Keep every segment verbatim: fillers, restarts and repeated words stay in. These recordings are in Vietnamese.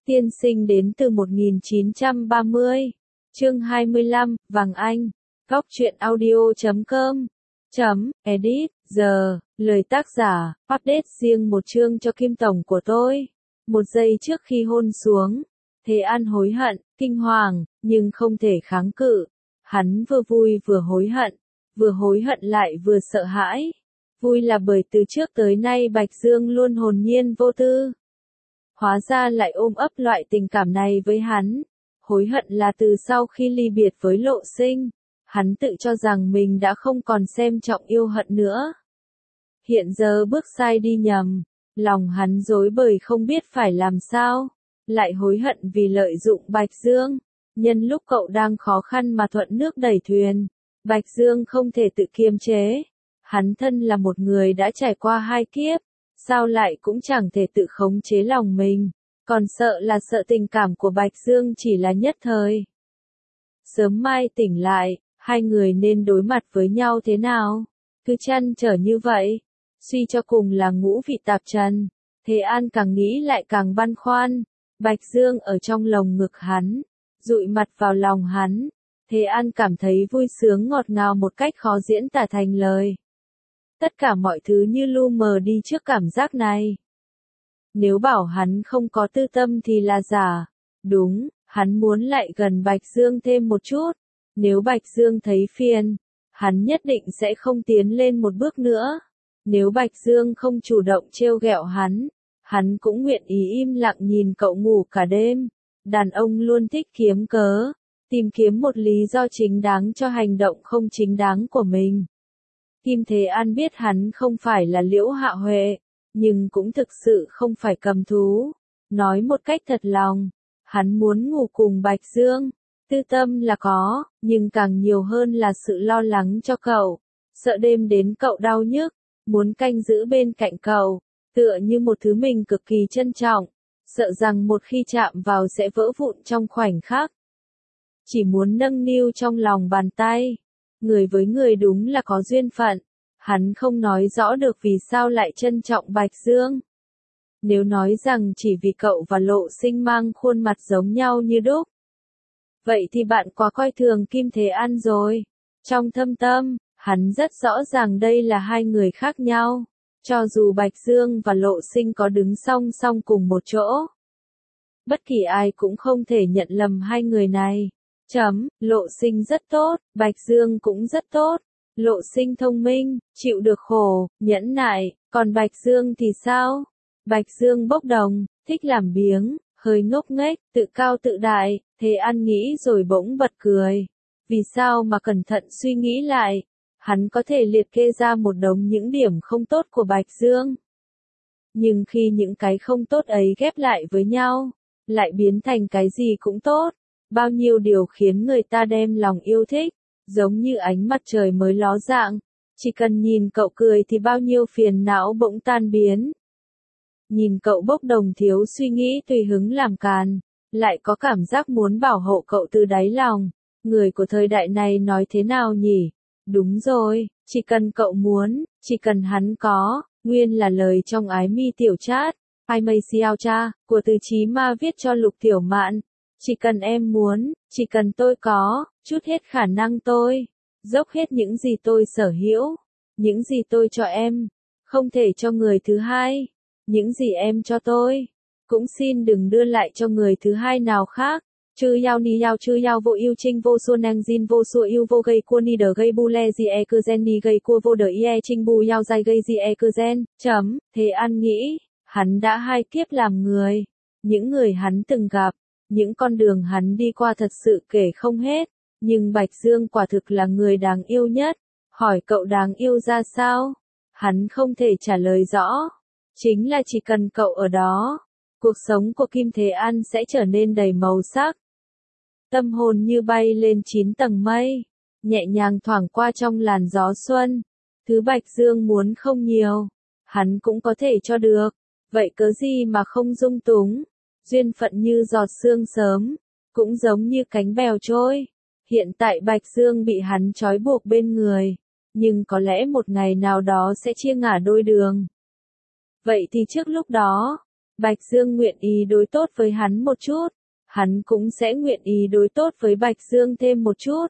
Tiên sinh đến từ một nghìn chín trăm ba mươi. Chương hai mươi lăm, Vàng Anh. Góc truyện audio chấm com. Chấm, edit, giờ, lời tác giả, update riêng một chương cho Kim Tổng của tôi. Một giây trước khi hôn xuống, Thế An hối hận, kinh hoàng, nhưng không thể kháng cự. Hắn vừa vui vừa hối hận, vừa hối hận lại vừa sợ hãi. Vui là bởi từ trước tới nay Bạch Dương luôn hồn nhiên vô tư. Hóa ra lại ôm ấp loại tình cảm này với hắn. Hối hận là từ sau khi ly biệt với Lộ Sinh, hắn tự cho rằng mình đã không còn xem trọng yêu hận nữa. Hiện giờ bước sai đi nhầm, lòng hắn rối bời không biết phải làm sao, lại hối hận vì lợi dụng Bạch Dương. Nhân lúc cậu đang khó khăn mà thuận nước đẩy thuyền, Bạch Dương không thể tự kiềm chế. Hắn thân là một người đã trải qua hai kiếp, sao lại cũng chẳng thể tự khống chế lòng mình, còn sợ là sợ tình cảm của Bạch Dương chỉ là nhất thời. Sớm mai tỉnh lại, hai người nên đối mặt với nhau thế nào? Cứ trăn trở như vậy, suy cho cùng là ngũ vị tạp trần. Thế An càng nghĩ lại càng băn khoăn. Bạch Dương ở trong lồng ngực hắn, dụi mặt vào lòng hắn. Thế An cảm thấy vui sướng ngọt ngào một cách khó diễn tả thành lời. Tất cả mọi thứ như lu mờ đi trước cảm giác này. Nếu bảo hắn không có tư tâm thì là giả. Đúng, hắn muốn lại gần Bạch Dương thêm một chút. Nếu Bạch Dương thấy phiền, hắn nhất định sẽ không tiến lên một bước nữa. Nếu Bạch Dương không chủ động trêu ghẹo hắn, hắn cũng nguyện ý im lặng nhìn cậu ngủ cả đêm. Đàn ông luôn thích kiếm cớ, tìm kiếm một lý do chính đáng cho hành động không chính đáng của mình. Kim Thế An biết hắn không phải là Liễu Hạ Huệ, nhưng cũng thực sự không phải cầm thú. Nói một cách thật lòng, hắn muốn ngủ cùng Bạch Dương. Tư tâm là có, nhưng càng nhiều hơn là sự lo lắng cho cậu. Sợ đêm đến cậu đau nhức, muốn canh giữ bên cạnh cậu, tựa như một thứ mình cực kỳ trân trọng. Sợ rằng một khi chạm vào sẽ vỡ vụn trong khoảnh khắc. Chỉ muốn nâng niu trong lòng bàn tay. Người với người đúng là có duyên phận. Hắn không nói rõ được vì sao lại trân trọng Bạch Dương. Nếu nói rằng chỉ vì cậu và Lộ Sinh mang khuôn mặt giống nhau như đúc, vậy thì bạn quá coi thường Kim Thế An rồi. Trong thâm tâm, hắn rất rõ ràng đây là hai người khác nhau. Cho dù Bạch Dương và Lộ Sinh có đứng song song cùng một chỗ, bất kỳ ai cũng không thể nhận lầm hai người này. Chấm, Lộ Sinh rất tốt, Bạch Dương cũng rất tốt. Lộ Sinh thông minh, chịu được khổ, nhẫn nại, còn Bạch Dương thì sao? Bạch Dương bốc đồng, thích làm biếng, hơi ngốc nghếch, tự cao tự đại. Thế An nghĩ rồi bỗng bật cười. Vì sao mà cẩn thận suy nghĩ lại, hắn có thể liệt kê ra một đống những điểm không tốt của Bạch Dương. Nhưng khi những cái không tốt ấy ghép lại với nhau, lại biến thành cái gì cũng tốt. Bao nhiêu điều khiến người ta đem lòng yêu thích, giống như ánh mặt trời mới ló dạng. Chỉ cần nhìn cậu cười thì bao nhiêu phiền não bỗng tan biến. Nhìn cậu bốc đồng thiếu suy nghĩ tùy hứng làm càn, lại có cảm giác muốn bảo hộ cậu từ đáy lòng. Người của thời đại này nói thế nào nhỉ? Đúng rồi, chỉ cần cậu muốn, chỉ cần hắn có, nguyên là lời trong Ái Mi Tiểu Chat, I May Xiao Cha, của Từ Chí Ma viết cho Lục Tiểu Mạn. Chỉ cần em muốn, chỉ cần tôi có, chút hết khả năng tôi, dốc hết những gì tôi sở hữu, những gì tôi cho em, không thể cho người thứ hai, những gì em cho tôi, cũng xin đừng đưa lại cho người thứ hai nào khác. Chư yao ni yao chư yao vô yêu trinh vô xua nang jin vô xua yêu vô gây cua ni đờ gây bu le gì e cư gen ni gây cua vô đờ ie trinh bu yao dai gây gì e cư gen. Chấm, Thế An nghĩ, hắn đã hai kiếp làm người, những người hắn từng gặp, những con đường hắn đi qua thật sự kể không hết, nhưng Bạch Dương quả thực là người đáng yêu nhất. Hỏi cậu đáng yêu ra sao? Hắn không thể trả lời rõ. Chính là chỉ cần cậu ở đó, cuộc sống của Kim Thế An sẽ trở nên đầy màu sắc. Tâm hồn như bay lên chín tầng mây, nhẹ nhàng thoảng qua trong làn gió xuân. Thứ Bạch Dương muốn không nhiều, hắn cũng có thể cho được. Vậy cớ gì mà không dung túng? Duyên phận như giọt sương sớm, cũng giống như cánh bèo trôi. Hiện tại Bạch Dương bị hắn trói buộc bên người, nhưng có lẽ một ngày nào đó sẽ chia ngả đôi đường. Vậy thì trước lúc đó, Bạch Dương nguyện ý đối tốt với hắn một chút, hắn cũng sẽ nguyện ý đối tốt với Bạch Dương thêm một chút.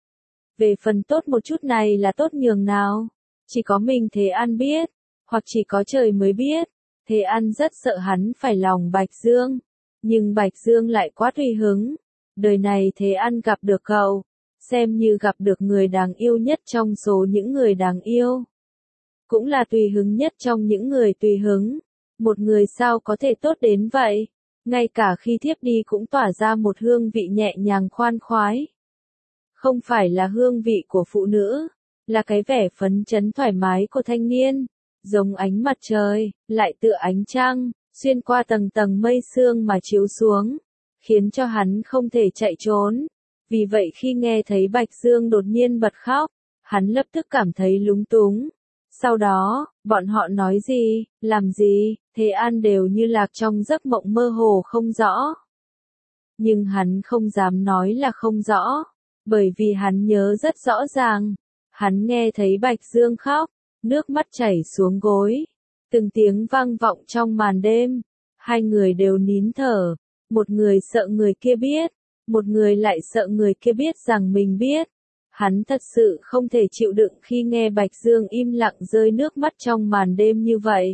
Về phần tốt một chút này là tốt nhường nào, chỉ có mình Thế An biết, hoặc chỉ có trời mới biết. Thế An rất sợ hắn phải lòng Bạch Dương, nhưng Bạch Dương lại quá tùy hứng. Đời này Thế An gặp được cậu, xem như gặp được người đáng yêu nhất trong số những người đáng yêu. Cũng là tùy hứng nhất trong những người tùy hứng. Một người sao có thể tốt đến vậy, ngay cả khi thiếp đi cũng tỏa ra một hương vị nhẹ nhàng khoan khoái. Không phải là hương vị của phụ nữ, là cái vẻ phấn chấn thoải mái của thanh niên, giống ánh mặt trời, lại tựa ánh trăng, xuyên qua tầng tầng mây sương mà chiếu xuống, khiến cho hắn không thể chạy trốn. Vì vậy khi nghe thấy Bạch Dương đột nhiên bật khóc, hắn lập tức cảm thấy lúng túng. Sau đó, bọn họ nói gì, làm gì, Thế An đều như lạc trong giấc mộng mơ hồ không rõ. Nhưng hắn không dám nói là không rõ, bởi vì hắn nhớ rất rõ ràng. Hắn nghe thấy Bạch Dương khóc, nước mắt chảy xuống gối. Từng tiếng vang vọng trong màn đêm. Hai người đều nín thở. Một người sợ người kia biết, một người lại sợ người kia biết rằng mình biết. Hắn thật sự không thể chịu đựng khi nghe Bạch Dương im lặng rơi nước mắt trong màn đêm như vậy.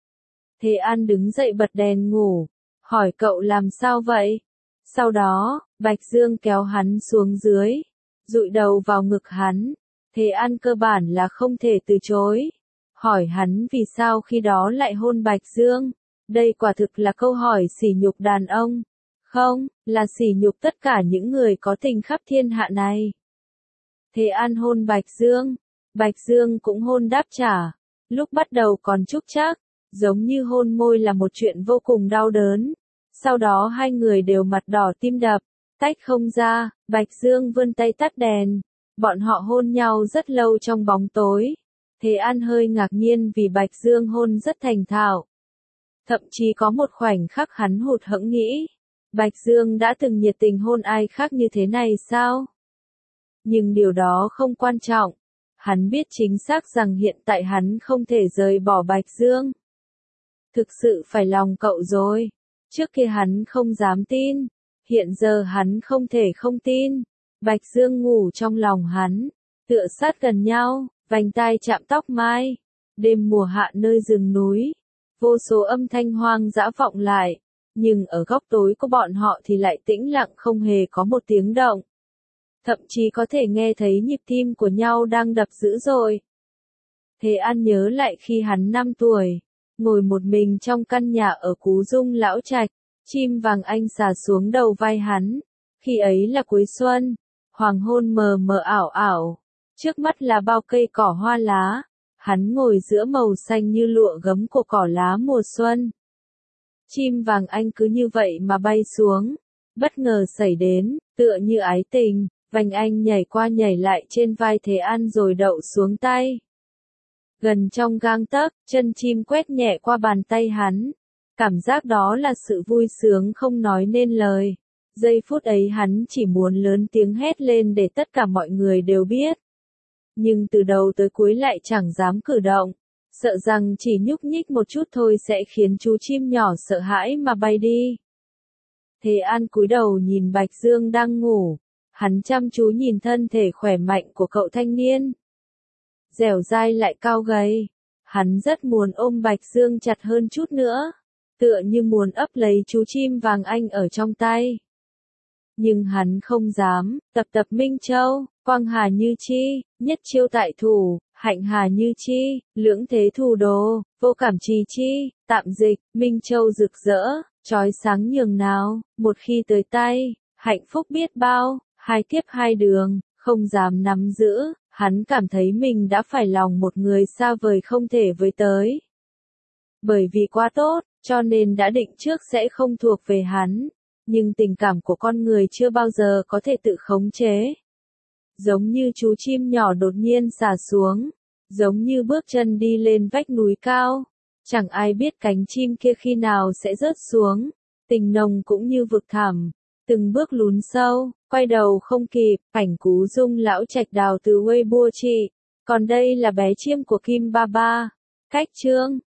Thế An đứng dậy bật đèn ngủ, hỏi cậu làm sao vậy? Sau đó, Bạch Dương kéo hắn xuống dưới, dụi đầu vào ngực hắn. Thế An cơ bản là không thể từ chối. Hỏi hắn vì sao khi đó lại hôn Bạch Dương. Đây quả thực là câu hỏi sỉ nhục đàn ông. Không, là sỉ nhục tất cả những người có tình khắp thiên hạ này. Thế An hôn Bạch Dương, Bạch Dương cũng hôn đáp trả. Lúc bắt đầu còn chúc chắc, giống như hôn môi là một chuyện vô cùng đau đớn. Sau đó hai người đều mặt đỏ tim đập, tách không ra. Bạch Dương vươn tay tắt đèn. Bọn họ hôn nhau rất lâu trong bóng tối. Thế An hơi ngạc nhiên vì Bạch Dương hôn rất thành thạo. Thậm chí có một khoảnh khắc hắn hụt hẫng nghĩ, Bạch Dương đã từng nhiệt tình hôn ai khác như thế này sao? Nhưng điều đó không quan trọng. Hắn biết chính xác rằng hiện tại hắn không thể rời bỏ Bạch Dương. Thực sự phải lòng cậu rồi. Trước kia hắn không dám tin. Hiện giờ hắn không thể không tin. Bạch Dương ngủ trong lòng hắn, tựa sát gần nhau, vành tai chạm tóc mai. Đêm mùa hạ nơi rừng núi, vô số âm thanh hoang dã vọng lại, nhưng ở góc tối của bọn họ thì lại tĩnh lặng không hề có một tiếng động. Thậm chí có thể nghe thấy nhịp tim của nhau đang đập dữ dội. Thế An nhớ lại khi hắn năm tuổi, ngồi một mình trong căn nhà ở Cú Dung Lão Trạch, chim vàng anh xà xuống đầu vai hắn. Khi ấy là cuối xuân, hoàng hôn mờ mờ ảo ảo, trước mắt là bao cây cỏ hoa lá, hắn ngồi giữa màu xanh như lụa gấm của cỏ lá mùa xuân. Chim vàng anh cứ như vậy mà bay xuống, bất ngờ xảy đến, tựa như ái tình, vành anh nhảy qua nhảy lại trên vai Thế An rồi đậu xuống tay. Gần trong gang tấc, chân chim quét nhẹ qua bàn tay hắn. Cảm giác đó là sự vui sướng không nói nên lời. Giây phút ấy hắn chỉ muốn lớn tiếng hét lên để tất cả mọi người đều biết. Nhưng từ đầu tới cuối lại chẳng dám cử động, sợ rằng chỉ nhúc nhích một chút thôi sẽ khiến chú chim nhỏ sợ hãi mà bay đi. Thế An cúi đầu nhìn Bạch Dương đang ngủ, hắn chăm chú nhìn thân thể khỏe mạnh của cậu thanh niên. Dẻo dai lại cao gầy, hắn rất muốn ôm Bạch Dương chặt hơn chút nữa, tựa như muốn ấp lấy chú chim vàng anh ở trong tay. Nhưng hắn không dám. Tập tập Minh Châu, quang hà như chi, nhất chiêu tại thủ, hạnh hà như chi, lưỡng thế thủ đồ, vô cảm trì chi. Tạm dịch, Minh Châu rực rỡ, chói sáng nhường nào, một khi tới tay, hạnh phúc biết bao, hai kiếp hai đường, không dám nắm giữ. Hắn cảm thấy mình đã phải lòng một người xa vời không thể với tới. Bởi vì quá tốt, cho nên đã định trước sẽ không thuộc về hắn. Nhưng tình cảm của con người chưa bao giờ có thể tự khống chế. Giống như chú chim nhỏ đột nhiên xả xuống, giống như bước chân đi lên vách núi cao. Chẳng ai biết cánh chim kia khi nào sẽ rớt xuống. Tình nồng cũng như vực thẳm, từng bước lún sâu, quay đầu không kịp. Ảnh Cú Dung Lão Trạch đào từ Weibo chị. Còn đây là bé chim của Kim Ba Ba. Cách chương